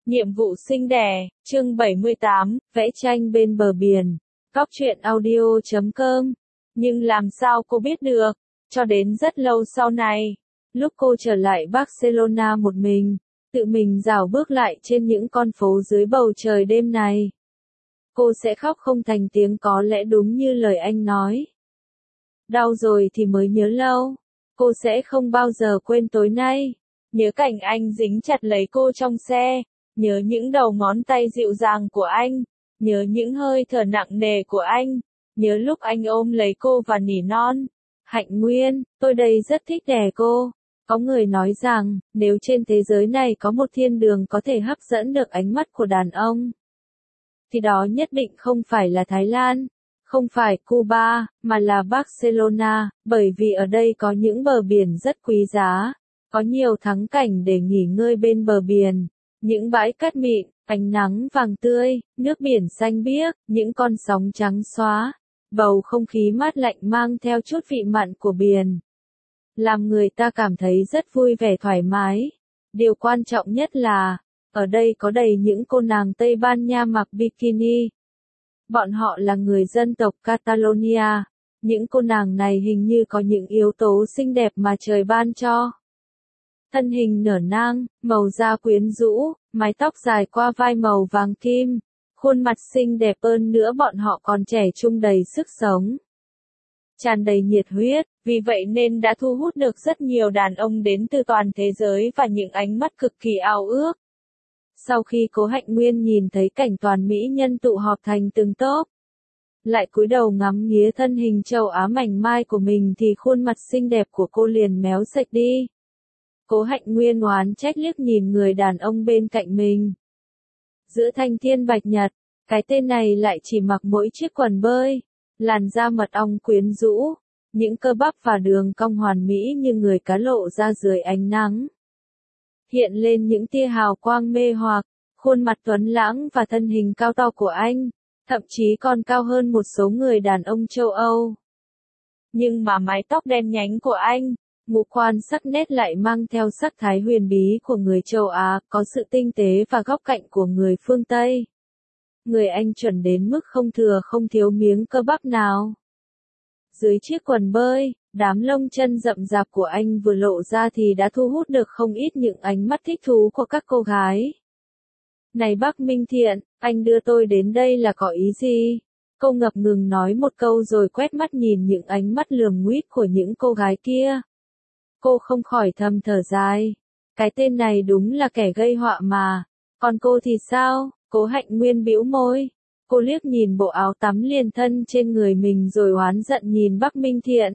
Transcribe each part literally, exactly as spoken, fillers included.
Nhiệm vụ sinh đẻ, chương bảy mươi tám, vẽ tranh bên bờ biển. Cóc truyện audio chấm com. Nhưng làm sao cô biết được? Cho đến rất lâu sau này, lúc cô trở lại Barcelona một mình, tự mình rảo bước lại trên những con phố dưới bầu trời đêm này. Cô sẽ khóc không thành tiếng, có lẽ đúng như lời anh nói. Đau rồi thì mới nhớ lâu. Cô sẽ không bao giờ quên tối nay. Nhớ cảnh anh dính chặt lấy cô trong xe. Nhớ những đầu ngón tay dịu dàng của anh. Nhớ những hơi thở nặng nề của anh. Nhớ lúc anh ôm lấy cô và nỉ non. Hạnh Nguyên, tôi đây rất thích đẻ cô. Có người nói rằng, nếu trên thế giới này có một thiên đường có thể hấp dẫn được ánh mắt của đàn ông, thì đó nhất định không phải là Thái Lan, không phải Cuba, mà là Barcelona, bởi vì ở đây có những bờ biển rất quý giá, có nhiều thắng cảnh để nghỉ ngơi bên bờ biển, những bãi cát mịn, ánh nắng vàng tươi, nước biển xanh biếc, những con sóng trắng xóa, bầu không khí mát lạnh mang theo chút vị mặn của biển, làm người ta cảm thấy rất vui vẻ thoải mái. Điều quan trọng nhất là, ở đây có đầy những cô nàng Tây Ban Nha mặc bikini. Bọn họ là người dân tộc Catalonia. Những cô nàng này hình như có những yếu tố xinh đẹp mà trời ban cho. Thân hình nở nang, màu da quyến rũ, mái tóc dài qua vai màu vàng kim, khuôn mặt xinh đẹp hơn nữa, bọn họ còn trẻ trung đầy sức sống, tràn đầy nhiệt huyết, vì vậy nên đã thu hút được rất nhiều đàn ông đến từ toàn thế giới và những ánh mắt cực kỳ ao ước. Sau khi Cố Hạnh Nguyên nhìn thấy cảnh toàn mỹ nhân tụ họp thành từng tốp, lại cúi đầu ngắm nghía thân hình châu Á mảnh mai của mình thì khuôn mặt xinh đẹp của cô liền méo sạch đi. Cố Hạnh Nguyên oán trách liếc nhìn người đàn ông bên cạnh mình. Giữa thanh thiên bạch nhật, cái tên này lại chỉ mặc mỗi chiếc quần bơi, làn da mật ong quyến rũ, những cơ bắp và đường cong hoàn mỹ như người cá lộ ra dưới ánh nắng. Hiện lên những tia hào quang mê hoặc, khuôn mặt tuấn lãng và thân hình cao to của anh, thậm chí còn cao hơn một số người đàn ông châu Âu. Nhưng mà mái tóc đen nhánh của anh, ngũ quan sắc nét lại mang theo sắc thái huyền bí của người châu Á, có sự tinh tế và góc cạnh của người phương Tây. Người anh chuẩn đến mức không thừa không thiếu miếng cơ bắp nào. Dưới chiếc quần bơi, đám lông chân rậm rạp của anh vừa lộ ra thì đã thu hút được không ít những ánh mắt thích thú của các cô gái. Này bác Minh Thiện, anh đưa tôi đến đây là có ý gì? Cô ngập ngừng nói một câu rồi quét mắt nhìn những ánh mắt lườm nguýt của những cô gái kia. Cô không khỏi thầm thở dài. Cái tên này đúng là kẻ gây họa mà. Còn cô thì sao? Cố Hạnh Nguyên bĩu môi. Cô liếc nhìn bộ áo tắm liền thân trên người mình rồi oán giận nhìn bác Minh Thiện.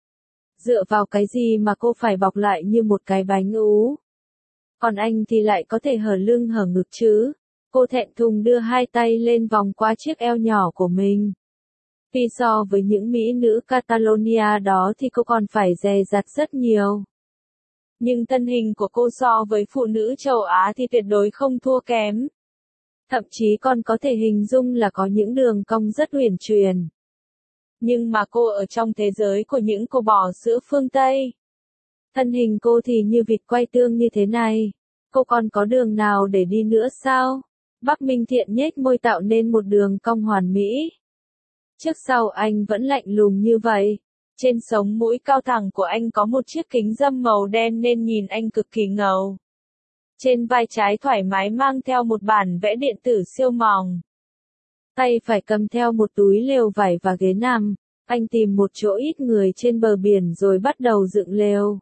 Dựa vào cái gì mà cô phải bọc lại như một cái bánh ú? Còn anh thì lại có thể hở lưng hở ngực chứ? Cô thẹn thùng đưa hai tay lên vòng qua chiếc eo nhỏ của mình. Vì so với những mỹ nữ Catalonia đó thì cô còn phải dè dặt rất nhiều. Nhưng thân hình của cô so với phụ nữ châu Á thì tuyệt đối không thua kém. Thậm chí còn có thể hình dung là có những đường cong rất uyển chuyển. Nhưng mà cô ở trong thế giới của những cô bò sữa phương Tây. Thân hình cô thì như vịt quay tương như thế này. Cô còn có đường nào để đi nữa sao? Bác Minh Thiện nhếch môi tạo nên một đường cong hoàn mỹ. Trước sau anh vẫn lạnh lùng như vậy. Trên sống mũi cao thẳng của anh có một chiếc kính râm màu đen nên nhìn anh cực kỳ ngầu. Trên vai trái thoải mái mang theo một bản vẽ điện tử siêu mỏng. Tay phải cầm theo một túi lều vải và ghế nằm. Anh tìm một chỗ ít người trên bờ biển rồi bắt đầu dựng lều.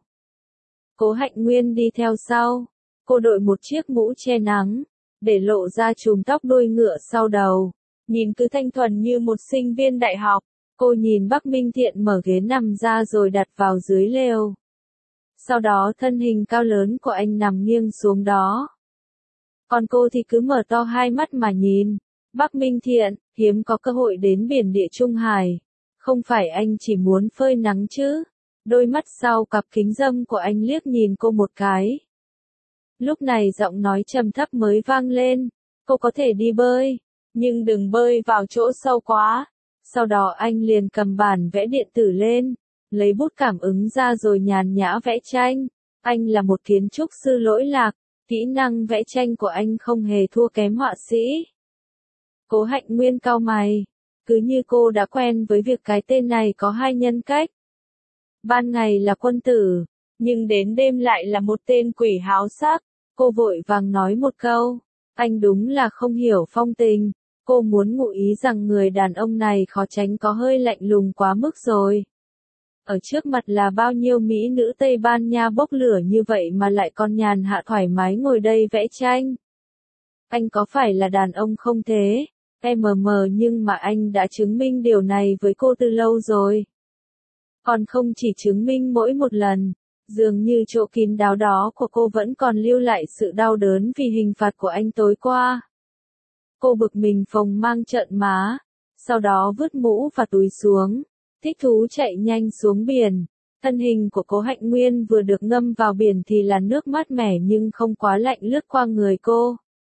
Cố Hạnh Nguyên đi theo sau. Cô đội một chiếc mũ che nắng, để lộ ra chùm tóc đuôi ngựa sau đầu. Nhìn cứ thanh thuần như một sinh viên đại học. Cô nhìn bác Minh Thiện mở ghế nằm ra rồi đặt vào dưới lều. Sau đó thân hình cao lớn của anh nằm nghiêng xuống đó. Còn cô thì cứ mở to hai mắt mà nhìn. Bác Minh Thiện, hiếm có cơ hội đến biển Địa Trung Hải. Không phải anh chỉ muốn phơi nắng chứ? Đôi mắt sau cặp kính râm của anh liếc nhìn cô một cái. Lúc này giọng nói trầm thấp mới vang lên. Cô có thể đi bơi, nhưng đừng bơi vào chỗ sâu quá. Sau đó anh liền cầm bản vẽ điện tử lên, lấy bút cảm ứng ra rồi nhàn nhã vẽ tranh. Anh là một kiến trúc sư lỗi lạc, Kỹ năng vẽ tranh của anh không hề thua kém họa sĩ. Cố Hạnh Nguyên cau mày. Cứ như cô đã quen với việc cái tên này có hai nhân cách. Ban ngày là quân tử, nhưng đến đêm lại là một tên quỷ háo sắc. Cô vội vàng nói một câu. Anh đúng là không hiểu phong tình. Cô muốn ngụ ý rằng người đàn ông này khó tránh có hơi lạnh lùng quá mức rồi. Ở trước mặt là bao nhiêu mỹ nữ Tây Ban Nha bốc lửa như vậy mà lại còn nhàn hạ thoải mái ngồi đây vẽ tranh. Anh có phải là đàn ông không thế? Em mờ mờ nhưng mà anh đã chứng minh điều này với cô từ lâu rồi. Còn không chỉ chứng minh mỗi một lần, dường như chỗ kín đáo đó của cô vẫn còn lưu lại sự đau đớn vì hình phạt của anh tối qua. Cô bực mình phồng mang trợn má, sau đó vứt mũ và túi xuống, thích thú chạy nhanh xuống biển. Thân hình của Cố Hạnh Nguyên vừa được ngâm vào biển thì là nước mát mẻ nhưng không quá lạnh lướt qua người cô.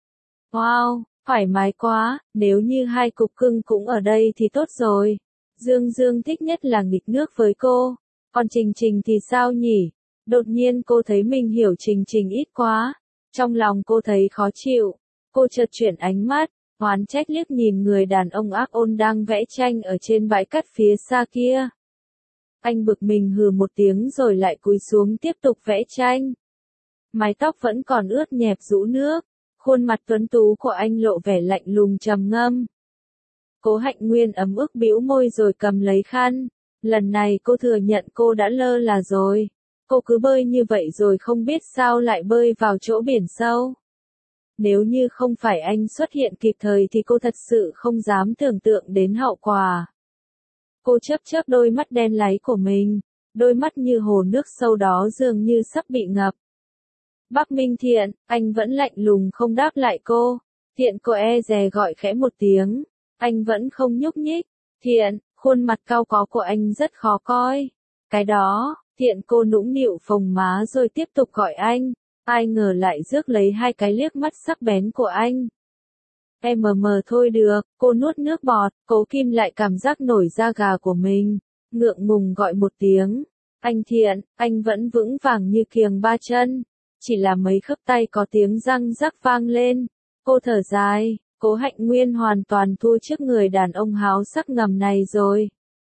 Wow, thoải mái quá, nếu như hai cục cưng cũng ở đây thì tốt rồi. Dương Dương thích nhất là nghịch nước với cô, còn Trình Trình thì sao nhỉ? Đột nhiên cô thấy mình hiểu Trình Trình ít quá, trong lòng cô thấy khó chịu. Cô chợt chuyển ánh mắt, oán trách liếc nhìn người đàn ông ác ôn đang vẽ tranh ở trên bãi cát phía xa kia. Anh bực mình hừ một tiếng rồi lại cúi xuống tiếp tục vẽ tranh. Mái tóc vẫn còn ướt nhẹp rũ nước, khuôn mặt tuấn tú của anh lộ vẻ lạnh lùng trầm ngâm. Cố Hạnh Nguyên ấm ức bĩu môi rồi cầm lấy khăn. Lần này cô thừa nhận cô đã lơ là rồi. Cô cứ bơi như vậy rồi không biết sao lại bơi vào chỗ biển sâu. Nếu như không phải anh xuất hiện kịp thời thì cô thật sự không dám tưởng tượng đến hậu quả. Cô chớp chớp đôi mắt đen láy của mình, đôi mắt như hồ nước sâu đó dường như sắp bị ngập. Bắc Minh Thiện, anh vẫn lạnh lùng không đáp lại cô. Thiện cô e dè gọi khẽ một tiếng, anh vẫn không nhúc nhích. Thiện, khuôn mặt cau có của anh rất khó coi. Cái đó, Thiện cô nũng nịu phồng má rồi tiếp tục gọi anh. Ai ngờ lại rước lấy hai cái liếc mắt sắc bén của anh. Em mờ mờ thôi được, cô nuốt nước bọt, Cố Kim lại cảm giác nổi da gà của mình, ngượng ngùng gọi một tiếng. Anh Thiện, anh vẫn vững vàng như kiềng ba chân, chỉ là mấy khớp tay có tiếng răng rắc vang lên. Cô thở dài, Cố Hạnh Nguyên hoàn toàn thua trước người đàn ông háo sắc ngầm này rồi.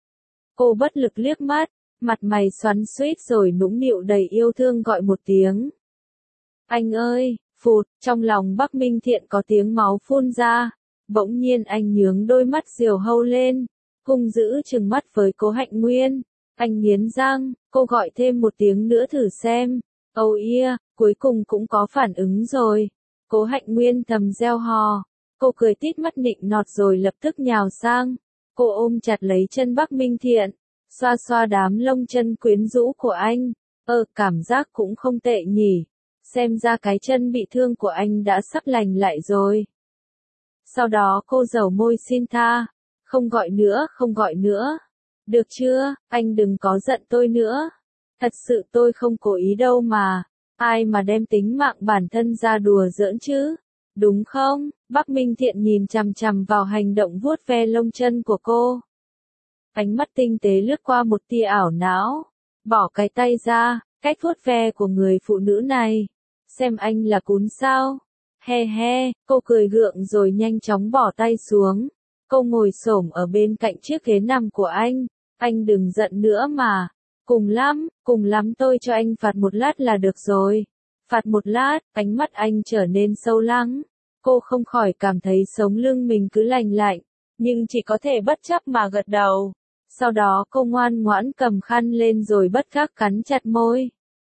Cô bất lực liếc mắt, mặt mày xoắn xuýt rồi nũng nịu đầy yêu thương gọi một tiếng. Anh ơi, phụt, trong lòng Bắc Minh Thiện có tiếng máu phun ra. Bỗng nhiên anh nhướng đôi mắt diều hâu lên, hung dữ trừng mắt với Cố Hạnh Nguyên. Anh nghiến răng, cô gọi thêm một tiếng nữa thử xem. Oh yeah, cuối cùng cũng có phản ứng rồi. Cố Hạnh Nguyên thầm reo hò. Cô cười tít mắt nịnh nọt rồi lập tức nhào sang. Cô ôm chặt lấy chân Bắc Minh Thiện, xoa xoa đám lông chân quyến rũ của anh. Ờ, cảm giác cũng không tệ nhỉ. Xem ra cái chân bị thương của anh đã sắp lành lại rồi. Sau đó cô dầu môi xin tha. Không gọi nữa, không gọi nữa. Được chưa, anh đừng có giận tôi nữa. Thật sự tôi không cố ý đâu mà. Ai mà đem tính mạng bản thân ra đùa giỡn chứ? Đúng không? Bắc Minh Thiện nhìn chằm chằm vào hành động vuốt ve lông chân của cô. Ánh mắt tinh tế lướt qua một tia ảo não. Bỏ cái tay ra, cách vuốt ve của người phụ nữ này. Xem anh là cún sao? He he, cô cười gượng rồi nhanh chóng bỏ tay xuống. Cô ngồi xổm ở bên cạnh chiếc ghế nằm của anh. Anh đừng giận nữa mà. Cùng lắm, cùng lắm tôi cho anh phạt một lát là được rồi. Phạt một lát, ánh mắt anh trở nên sâu lắng. Cô không khỏi cảm thấy sống lưng mình cứ lành lạnh, nhưng chỉ có thể bất chấp mà gật đầu. Sau đó cô ngoan ngoãn cầm khăn lên rồi bất giác cắn chặt môi.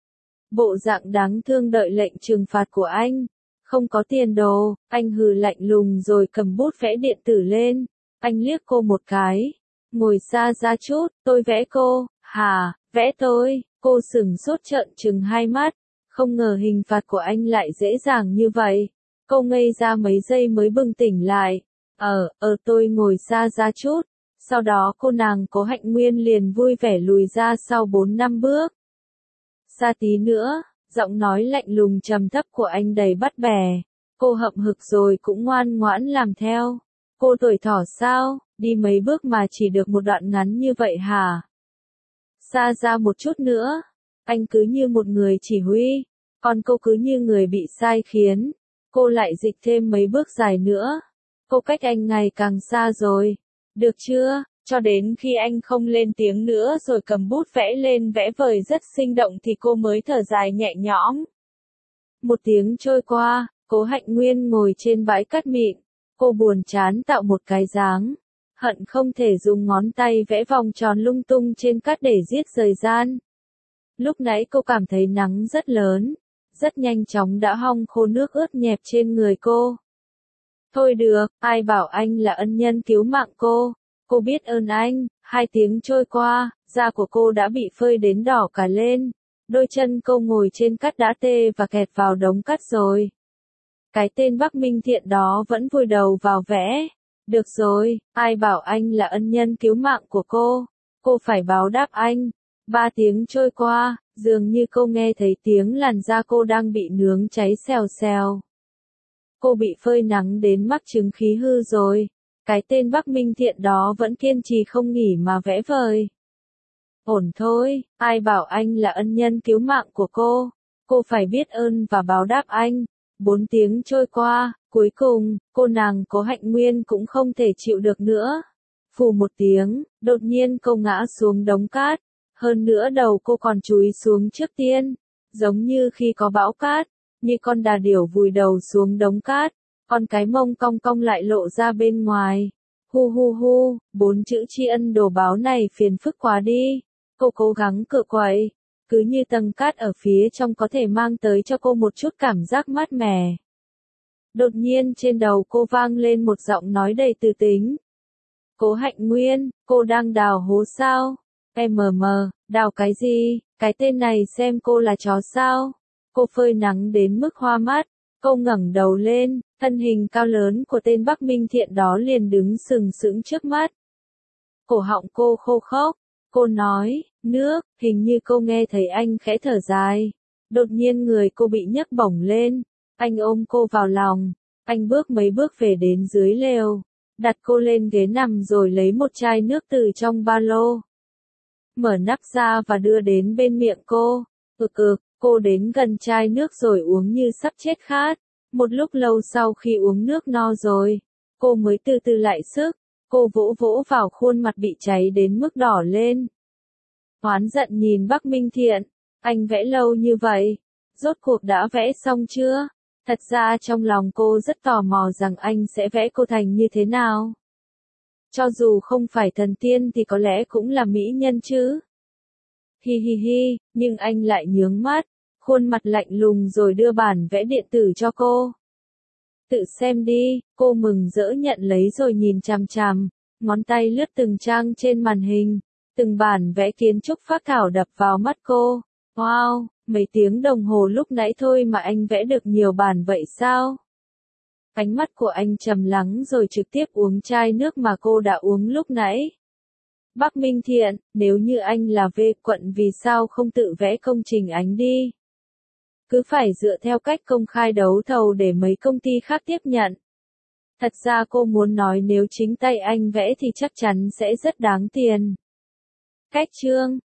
Bộ dạng đáng thương đợi lệnh trừng phạt của anh. Không có tiền đồ, anh hừ lạnh lùng rồi cầm bút vẽ điện tử lên. Anh liếc cô một cái. Ngồi xa ra chút, tôi vẽ cô. Hà, vẽ tôi. Cô sửng sốt trợn trừng hai mắt. Không ngờ hình phạt của anh lại dễ dàng như vậy. Cô ngây ra mấy giây mới bừng tỉnh lại. Ờ, ờ tôi ngồi xa ra chút. Sau đó cô nàng Cố Hạnh Nguyên liền vui vẻ lùi ra sau bốn năm bước. Xa tí nữa, giọng nói lạnh lùng trầm thấp của anh đầy bắt bẻ. Cô hậm hực rồi cũng ngoan ngoãn làm theo. Cô tuổi thỏ sao, đi mấy bước mà chỉ được một đoạn ngắn như vậy hả? Xa ra một chút nữa. Anh cứ như một người chỉ huy. Còn cô cứ như người bị sai khiến. Cô lại dịch thêm mấy bước dài nữa. Cô cách anh ngày càng xa rồi. Được chưa? Cho đến khi anh không lên tiếng nữa rồi cầm bút vẽ lên vẽ vời rất sinh động thì cô mới thở dài nhẹ nhõm. Một tiếng trôi qua, Cố Hạnh Nguyên ngồi trên bãi cát mịn. Cô buồn chán tạo một cái dáng. Hận không thể dùng ngón tay vẽ vòng tròn lung tung trên cát để giết thời gian. Lúc nãy cô cảm thấy nắng rất lớn. Rất nhanh chóng đã hong khô nước ướt nhẹp trên người cô. Thôi được, ai bảo anh là ân nhân cứu mạng cô. Cô biết ơn anh. Hai tiếng trôi qua, da của cô đã bị phơi đến đỏ cả lên. Đôi chân cô ngồi trên cát đã tê và kẹt vào đống cát rồi. Cái tên Bắc Minh Thiện đó vẫn vùi đầu vào vẽ. Được rồi, ai bảo anh là ân nhân cứu mạng của cô. Cô phải báo đáp anh. Ba tiếng trôi qua, dường như cô nghe thấy tiếng làn da cô đang bị nướng cháy xèo xèo. Cô bị phơi nắng đến mắc chứng khí hư rồi. Cái tên Bắc Minh Thiện đó vẫn kiên trì không nghỉ mà vẽ vời. Ổn thôi, ai bảo anh là ân nhân cứu mạng của cô. Cô phải biết ơn và báo đáp anh. Bốn tiếng trôi qua, cuối cùng, cô nàng Cố Hạnh Nguyên cũng không thể chịu được nữa. Phù một tiếng, đột nhiên cô ngã xuống đống cát. Hơn nữa đầu cô còn chúi xuống trước tiên. Giống như khi có bão cát, như con đà điểu vùi đầu xuống đống cát. Còn cái mông cong cong lại lộ ra bên ngoài. Hu hu hu, bốn chữ tri ân đồ báo này phiền phức quá đi. Cô cố gắng cựa quậy. Cứ như tầng cát ở phía trong có thể mang tới cho cô một chút cảm giác mát mẻ. Đột nhiên trên đầu cô vang lên một giọng nói đầy từ tính. Cố Hạnh Nguyên, cô đang đào hố sao? Em mờ mờ, đào cái gì? Cái tên này xem cô là chó sao? Cô phơi nắng đến mức hoa mắt. Cô ngẩng đầu lên, thân hình cao lớn của tên Bắc Minh Thiện đó liền đứng sừng sững trước mắt. Cổ họng cô khô khốc. Cô nói, nước, hình như cô nghe thấy anh khẽ thở dài. Đột nhiên người cô bị nhấc bổng lên. Anh ôm cô vào lòng. Anh bước mấy bước về đến dưới lều. Đặt cô lên ghế nằm rồi lấy một chai nước từ trong ba lô. Mở nắp ra và đưa đến bên miệng cô. Ực ực, cô đến gần chai nước rồi uống như sắp chết khát. Một lúc lâu sau khi uống nước no rồi, cô mới từ từ lại sức. Cô vỗ vỗ vào khuôn mặt bị cháy đến mức đỏ lên. Oán giận nhìn Bắc Minh Thiện. Anh vẽ lâu như vậy. Rốt cuộc đã vẽ xong chưa? Thật ra trong lòng cô rất tò mò rằng anh sẽ vẽ cô thành như thế nào. Cho dù không phải thần tiên thì có lẽ cũng là mỹ nhân chứ. Hi hi hi, nhưng anh lại nhướng mắt. Khuôn mặt lạnh lùng rồi đưa bản vẽ điện tử cho cô. Tự xem đi, cô mừng rỡ nhận lấy rồi nhìn chằm chằm, ngón tay lướt từng trang trên màn hình, từng bản vẽ kiến trúc phác thảo đập vào mắt cô. Wow, mấy tiếng đồng hồ lúc nãy thôi mà anh vẽ được nhiều bản vậy sao? Ánh mắt của anh trầm lắng rồi trực tiếp uống chai nước mà cô đã uống lúc nãy. Bắc Minh Thiện, nếu như anh là về quận vì sao không tự vẽ công trình ánh đi? Cứ phải dựa theo cách công khai đấu thầu để mấy công ty khác tiếp nhận. Thật ra cô muốn nói nếu chính tay anh vẽ thì chắc chắn sẽ rất đáng tiền. Cách chương